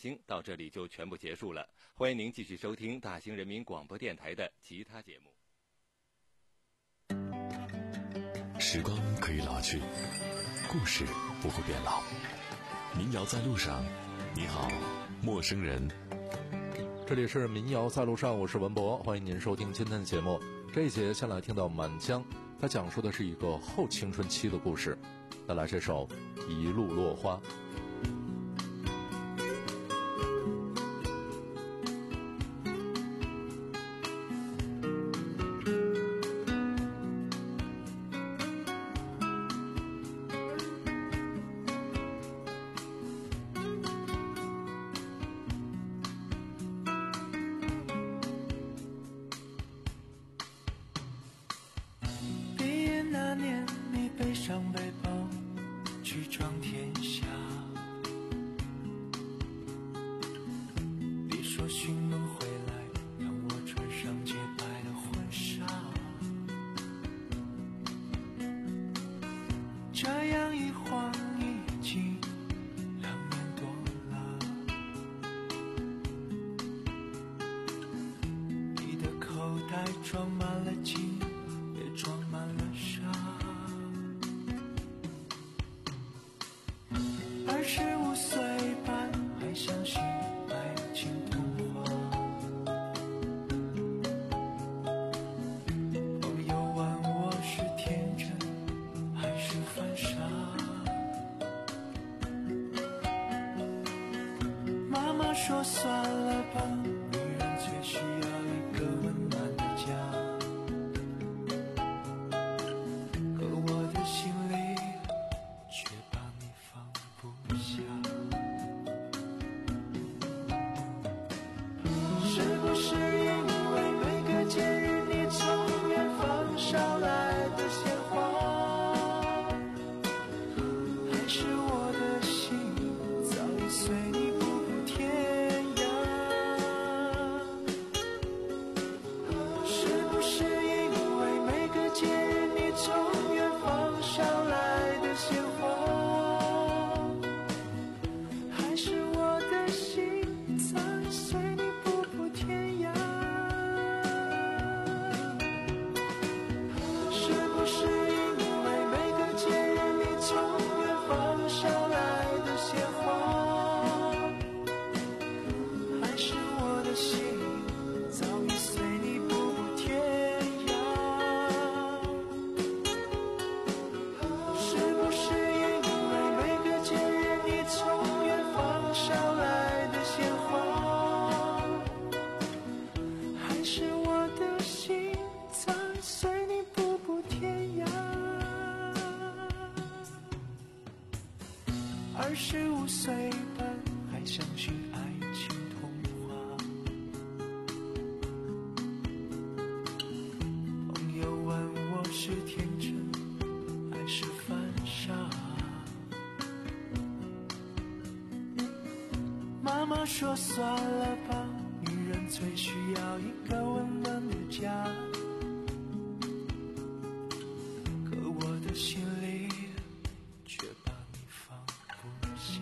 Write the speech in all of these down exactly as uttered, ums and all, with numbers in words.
兴到这里就全部结束了，欢迎您继续收听大兴人民广播电台的其他节目。 时光可以老去，故事不会变老。民谣在路上，你好，陌生人。 这里是民谣在路上，我是文博，欢迎您收听今天的节目。这一节先来听到满江，它讲述的是一个后青春期的故事。带来这首《一路落花》。 毕业那年，你背上背包去闯天下，你说寻梦回来，让我穿上洁白的婚纱。这样一晃已经两年多了，你的口袋装满了金，也装满了沙。二十五岁半，还相信爱情童话。朋友问我是天真还是犯傻，妈妈说算了吧，女人最需要一个温暖的家。可我的心里却把你放不下。是不是因为每个节日你从远方捎来的鲜花，还是我的心早已随你不顾天涯？是不是因为每个节日你从远方捎来的鲜花，还是我的心早已随你不顾天涯？是不是因为每个节日你从远方捎来的鲜花，还是我的心早已随你不顾天涯？是不是因为每个节日你从远方捎来的鲜花，还是我的心早已随你不顾天涯？二十五岁半，还相信爱情童话。朋友问我是天真还是犯傻，妈妈说算了吧，女人最需要一个温暖的家。可我的心里却把你放不下。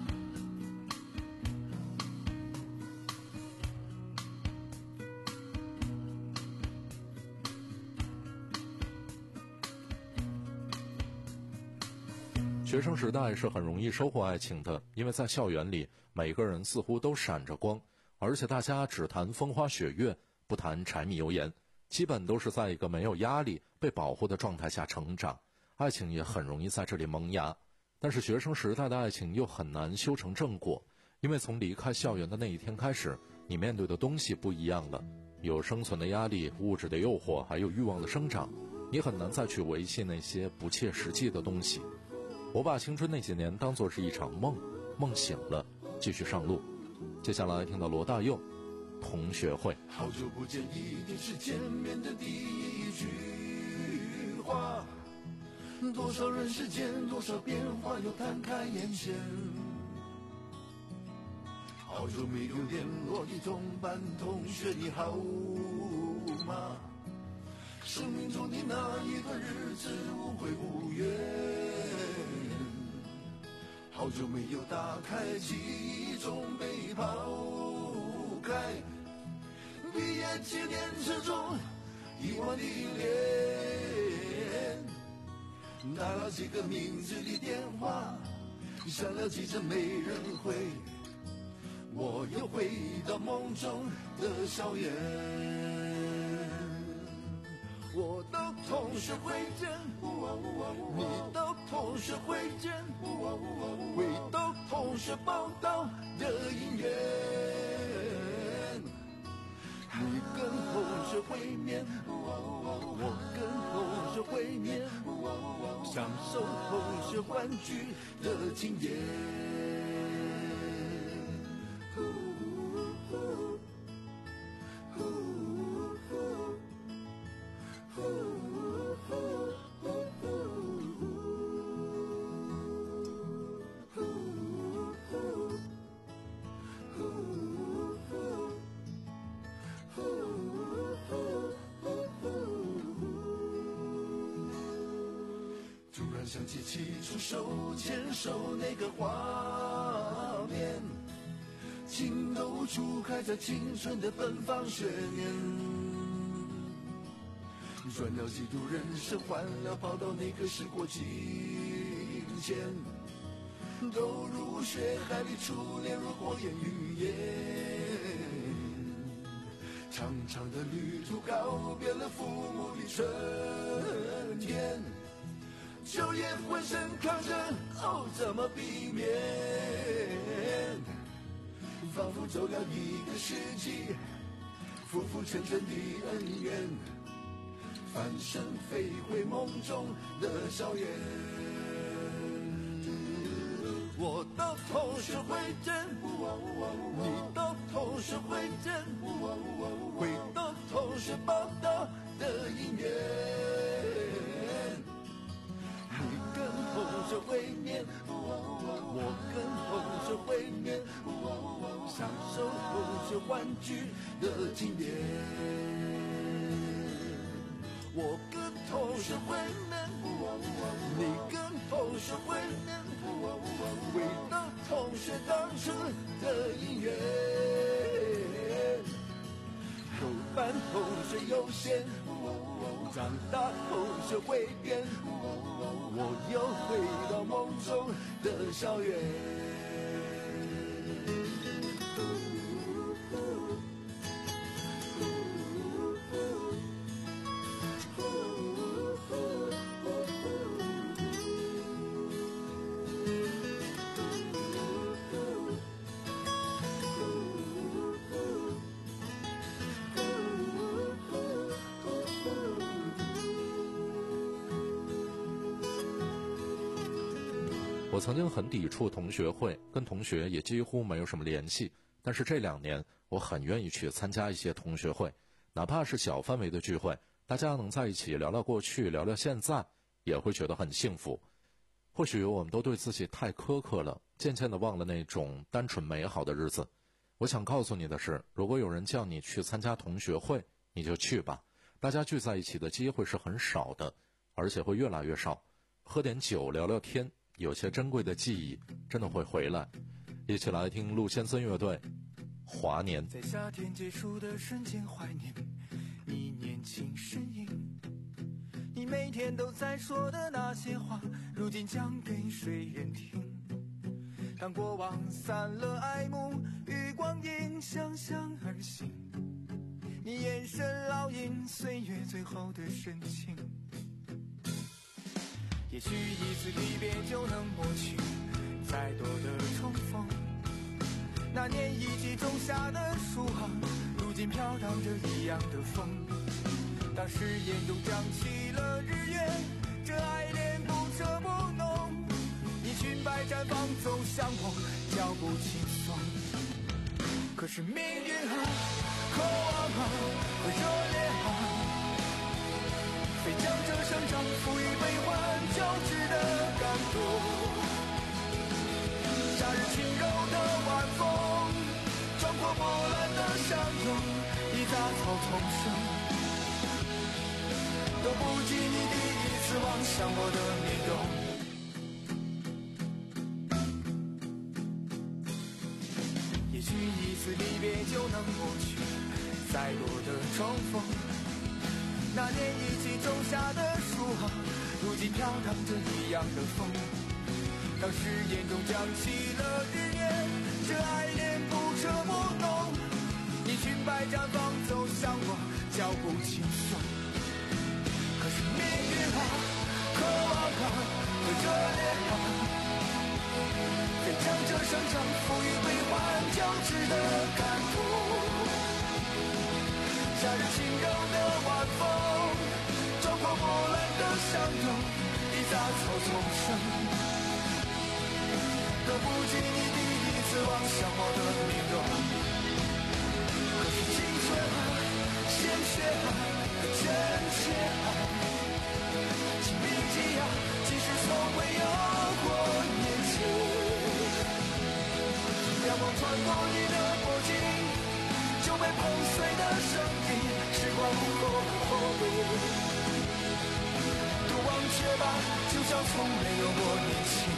学生时代是很容易收获爱情的，因为在校园里，每个人似乎都闪着光，而且大家只谈风花雪月，不谈柴米油盐，基本都是在一个没有压力、被保护的状态下成长，爱情也很容易在这里萌芽。但是学生时代的爱情又很难修成正果，因为从离开校园的那一天开始，你面对的东西不一样了，有生存的压力、物质的诱惑，还有欲望的生长，你很难再去维系那些不切实际的东西。我把青春那几年当作是一场梦，梦醒了，继续上路。接下来听到罗大佑《同学会》。 好久不见，一定是见面的第一句话，多少人世间，多少变化又摊开眼前。好久没有联络的同班同学，你好吗？生命中的那一段日子无悔无怨。好久没有打开记忆中背叛起电车中遗忘的脸，打了几个名字的电话，响了几声没人回，我又回到梦中的校园。我的同学会见，你的同学会见，回到同学报道的姻缘。你跟同学会面，我跟同学会面，享受同学欢聚的经验。突然想起起初手牵手那个画面，情窦初开在青春的奔放学年，转了几度人生，换了跑道，那个时过境迁，都入血海里，初恋如火焰云烟。长长的旅途告别了父母的春天，秋叶浑身扛着，哦，怎么避免？仿佛走了一个世纪，浮浮沉沉的恩怨，翻身飞回梦中的校园。我的同学会见，你的同学会见，回到同学报道的姻缘。你跟同学会面，我跟同学会面，享受同学欢聚的经典。我跟同学会面，你跟同学会面，回到同学当初的姻缘。有班同学优先，长大同学会变，我又回到梦中的校园。 我曾经很抵触同学会，跟同学也几乎没有什么联系。但是这两年，我很愿意去参加一些同学会，哪怕是小范围的聚会，大家能在一起聊聊过去，聊聊现在，也会觉得很幸福。或许我们都对自己太苛刻了，渐渐地忘了那种单纯美好的日子。我想告诉你的是，如果有人叫你去参加同学会，你就去吧。大家聚在一起的机会是很少的，而且会越来越少。喝点酒，聊聊天，有些珍贵的记忆真的会回来。一起来听陆先森乐队华年。 在夏天结束的瞬间怀念你年轻身影，你每天都在说的那些话，如今讲给谁人听？当过往散了爱慕，与光阴相向而行，你眼神烙印岁月最后的深情。也许一次离别就能抹去再多的重逢，那年一起种下的树啊，如今飘荡着一样的风。当誓言中涨起了日月，这爱恋不遮不浓，你裙摆绽放走向我，脚步轻松。可是命运啊，渴望啊，和热烈啊，非将这生长赋予悲欢交织的感动。夏日轻柔的晚风，穿过波澜的相拥，一杂草丛生，都不及你第一次望向我的面容。也许一次离别就能抹去再再多的重逢。那年一起种下的树啊，如今飘荡着一样的风。当誓言中降起了日月，这爱恋不彻不浓。你裙摆绽放走向我，脚步轻松。可是命运啊，渴望啊，和热烈啊，在将这生长赋予悲欢交织的感动。夏日轻柔的晚风，撞破波澜的相拥，一杂草丛生。都不及你第一次望向我的面容。可是青春啊，鲜血啊，真切啊，请铭记啊，即使从未有过年轻。阳光穿过你的脖颈，就被碰碎的声音，时光过后，都忘却吧，就像从没有过年轻。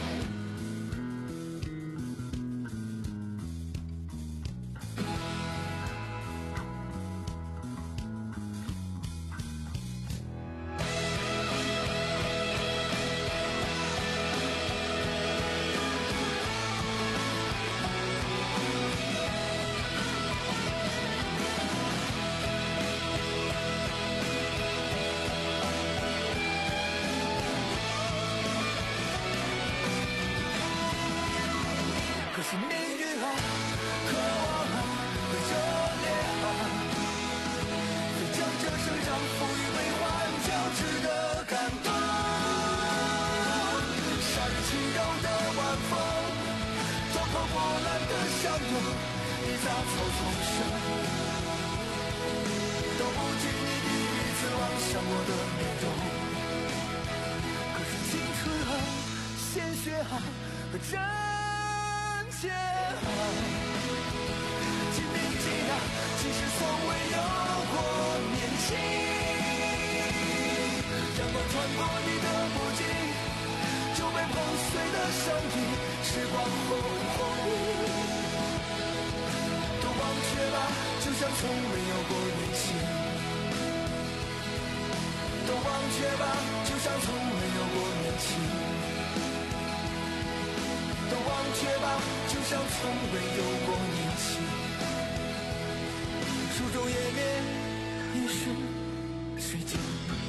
可是命运啊，渴望啊，和热烈啊，在将这生长赋予悲欢交织的感动。夏日轻柔的晚风，撞破波澜的相拥，一杂草丛生。都不及你第一次望向我的面容。可是青春啊，鲜血啊，和真切啊，请铭记啊，即使从未有过年轻。阳光穿过你的脖颈，就被碰碎的声音，时光后后，都忘却吧，就像从没有过年轻。都忘却吧，就像从没有过年轻。都忘却吧，就像从未有过年轻。书中页面已是睡觉。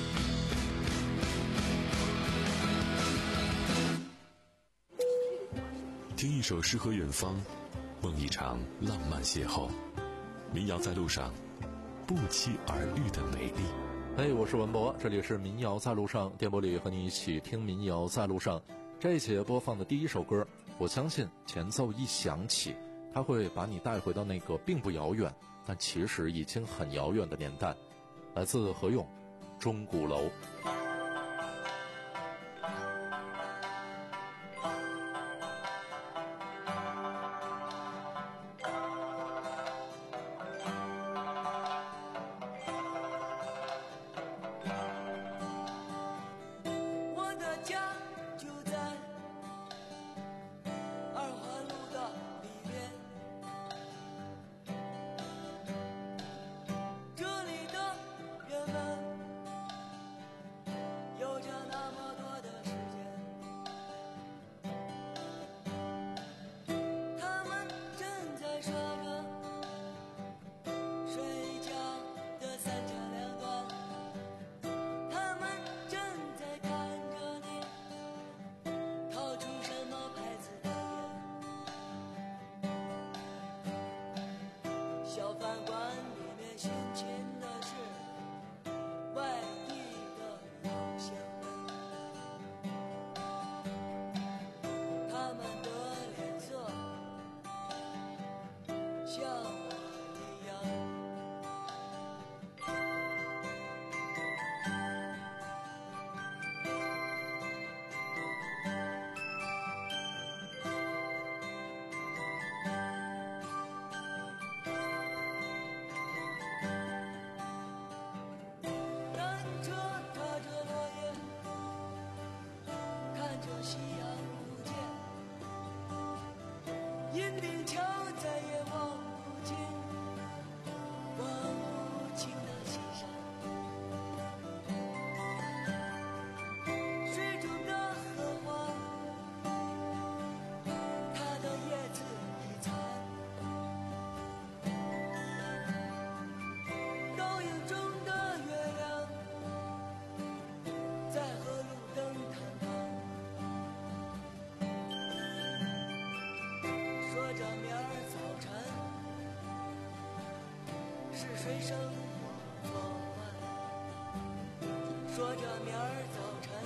听一首诗和远方，梦一场浪漫邂逅。民谣在路上，不期而遇的美丽。 嘿，我是文博，这里是民谣在路上，电波里和你一起听民谣在路上。这一节播放的第一首歌，我相信前奏一响起，它会把你带回到那个并不遥远，但其实已经很遥远的年代。来自何勇，《钟鼓楼》。 这里的人们水生活做饭，说着明儿早晨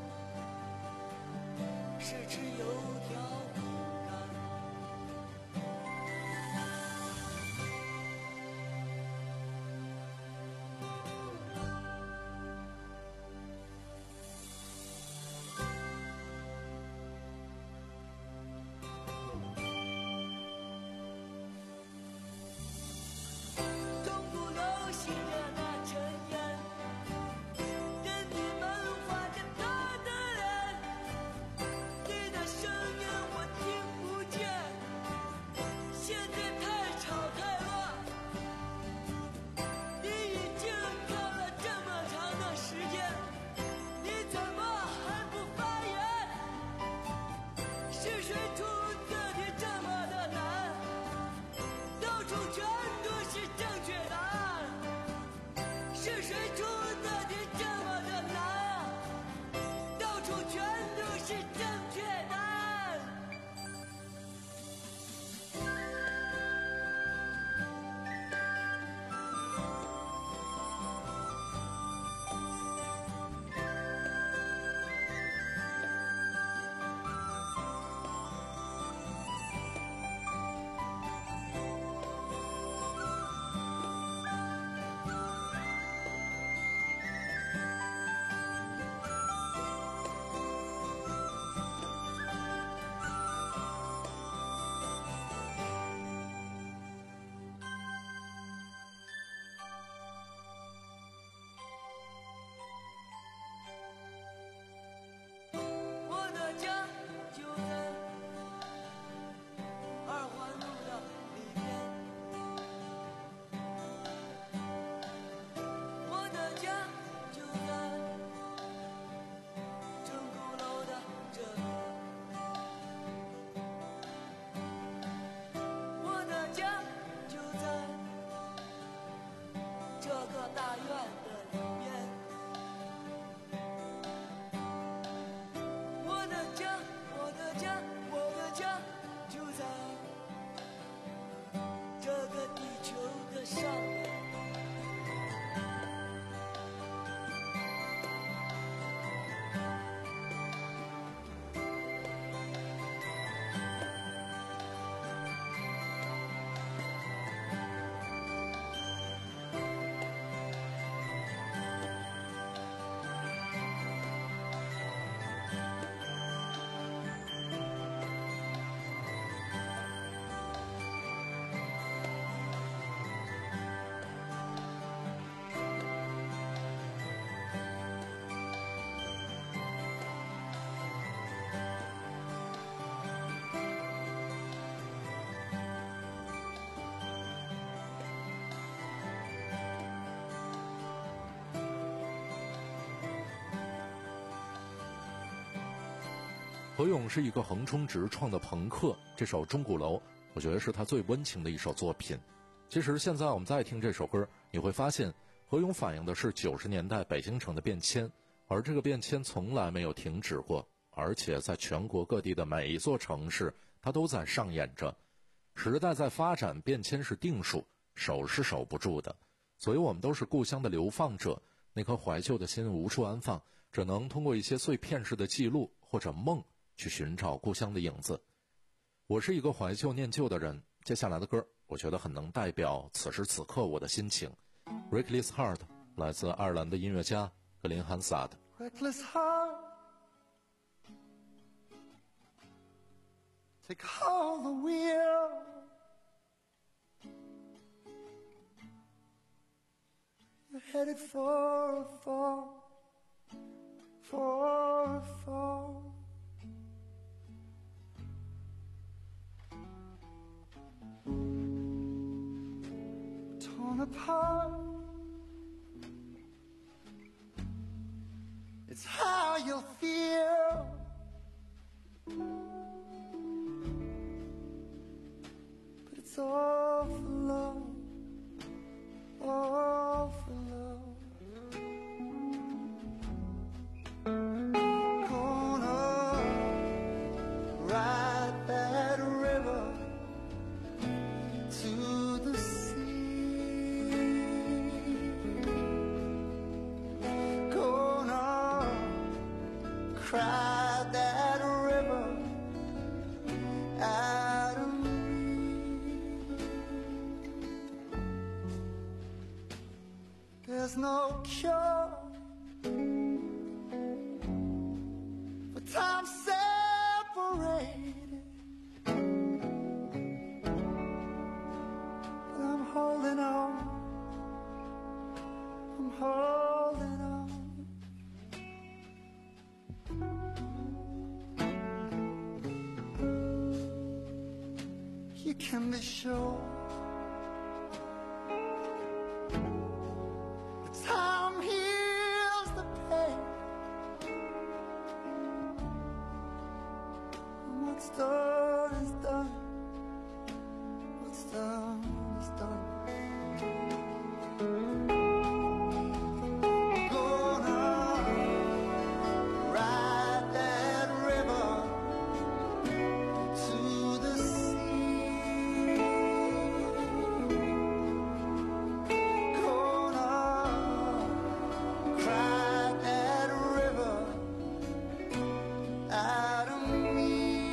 是吃油条饼干。钟鼓楼熄着那尘烟，人的门画着他的脸，你的声音我听不见，现在太吵太乱，你已经跳了这么长的时间，你怎么还不发言？是谁出的题这么的难？到处全都是正确答案，是谁出的题这么的难？到处全都是正确答案。我的家就在二环路的里边，我的家就在钟鼓楼的这边，我的家就在这个大院的里面。我的家，我的家，我的家就在这个地球的上面。 何勇是一个横冲直撞的朋克，这首《钟鼓楼》我觉得是他最温情的一首作品。其实现在我们再听这首歌，你会发现何勇反映的是九十年代北京城的变迁，而这个变迁从来没有停止过，而且在全国各地的每一座城市它都在上演着。时代在发展，变迁是定数，守是守不住的，所以我们都是故乡的流放者，那颗怀旧的心无处安放，只能通过一些碎片式的记录或者梦去寻找故乡的影子。我是一个怀旧念旧的人，接下来的歌我觉得很能代表此时此刻我的心情。 Reckless Heart 来自爱尔兰的音乐家格林汉萨德。 Reckless heart, take all the wheel, you're headed for a fall, for a fall. Torn apart, it's how you'll feel. But it's all for love, all for love. Gonna ride that river to the sea. cried that river out of me. There's no cure for time separated, but I'm holding on, I'm holding on. You can be sure the time heals the pain, and what's done is done, what's done is done. Gonna ride that river to the sea. Gonna cry that river out of me.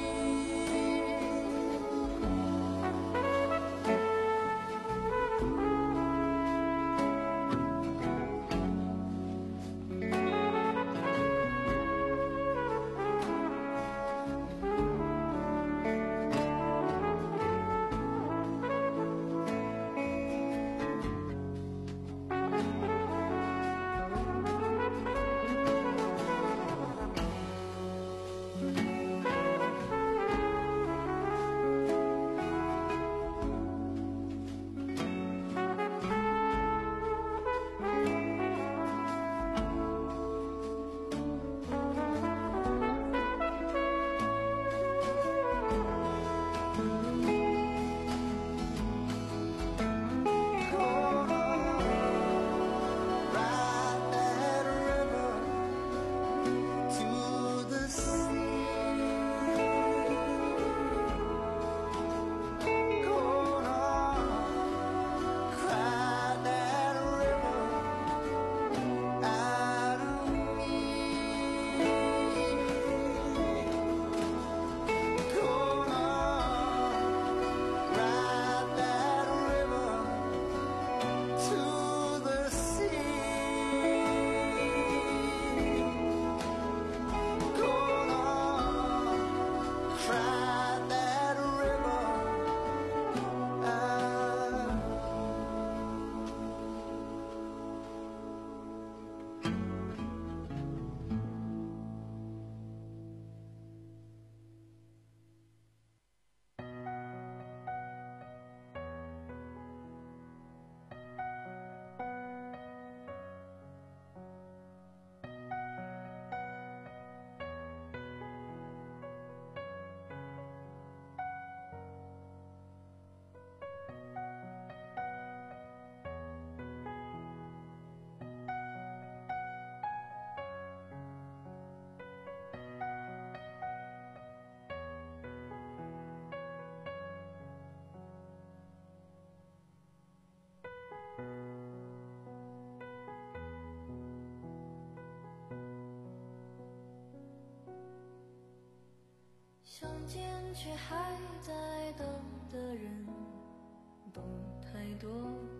相见却还在等的人不太多，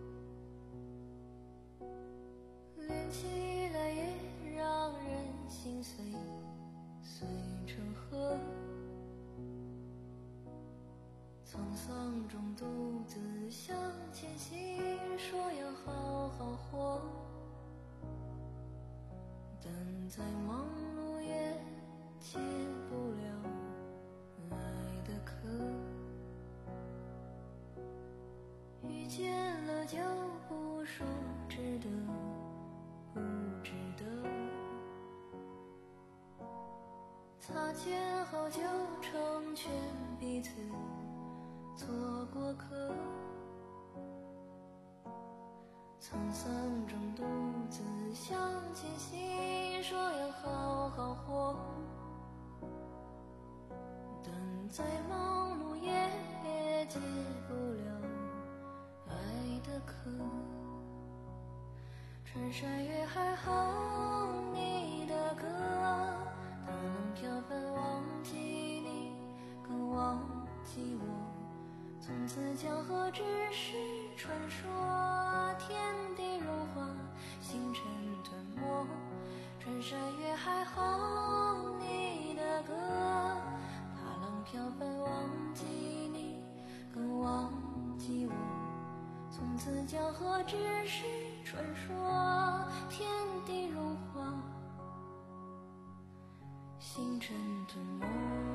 连起来也让人心碎，碎成河。沧桑中独自向前行，说要好好活，但再忙碌也解不了爱的渴。遇见了就不说值得不值得，擦肩后就成全彼此做过客。沧桑中独自向前行，说要好好活，但再忙碌也解不了爱的渴。穿山越海哼你的歌，它能飘帆忘记你，更忘记我。从此江河只是传说，天地融化，星辰吞没。穿山越海哼你的歌，踏浪飘帆忘记你，更忘记我。从此江河只是传说，天地融化，星辰吞没。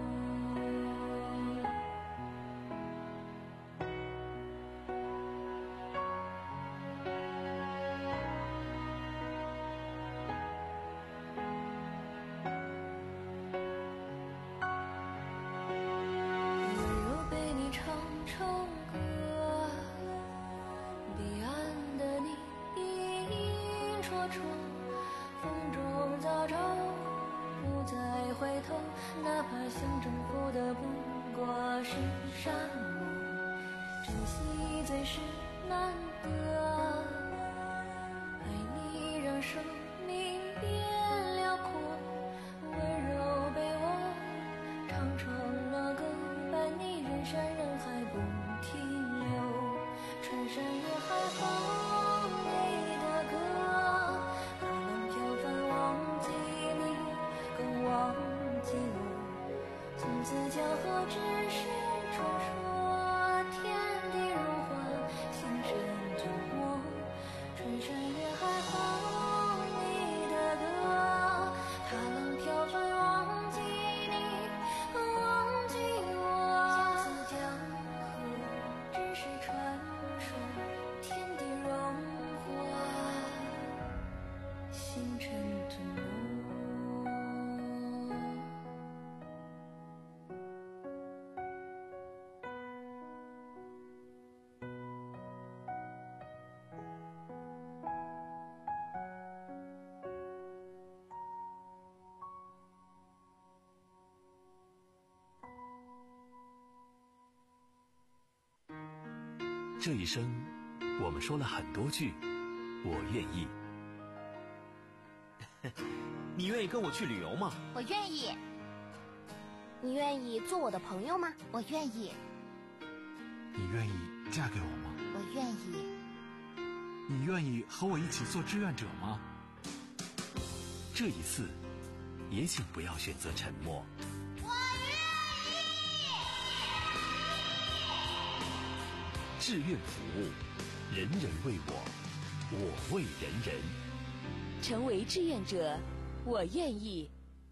哪怕想征服的不过是沙漠，珍惜最是难得。爱你让生命变辽阔，温柔被我唱成了歌，伴你人山人海不停留。穿山越海哼你的歌，踏浪飘帆忘记你，更忘记我。从此江河只是传说，天地融化，星辰吞没。穿山越海哼你的歌，踏浪飘帆忘记你，忘记我。从此江河只是传说，天地融化，星辰吞没。 这一生，我们说了很多句“我愿意”。 你愿意跟我去旅游吗？ 我愿意。你愿意做我的朋友吗？我愿意。 你愿意嫁给我吗？ 我愿意。 你愿意和我一起做志愿者吗？ 这一次，也请不要选择沉默。志愿服务，人人为我，我为人人。 成为志愿者，我愿意。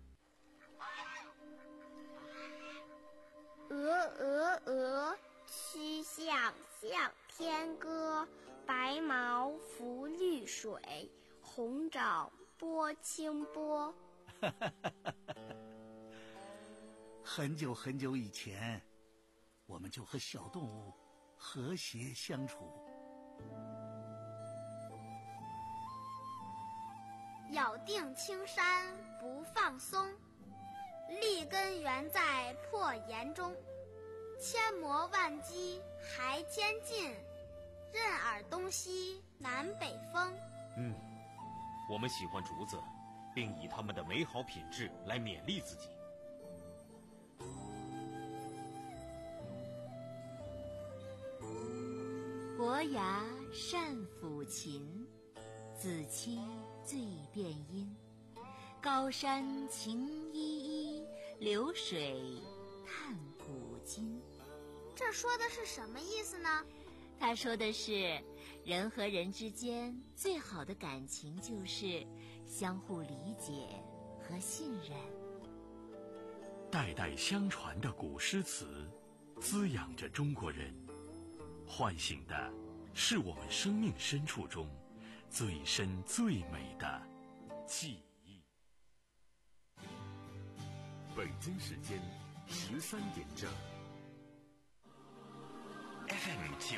鹅鹅鹅，曲项向天歌。白毛浮绿水，红掌拨清波。 很久很久以前，我们就和小动物和谐相处。 咬定青山不放松，立根原在破岩中。千磨万击还坚劲，任尔东西南北风。 嗯，我们喜欢竹子，并以它们的美好品质来勉励自己。 伯牙善抚琴，子期醉殿音。高山晴依依，流水叹古今。 这说的是什么意思呢？ 他说的是，人和人之间最好的感情就是相互理解和信任。 代代相传的古诗词，滋养着中国人，唤醒的是我们生命深处中最深最美的记忆。北京时间十三点整。F M 九。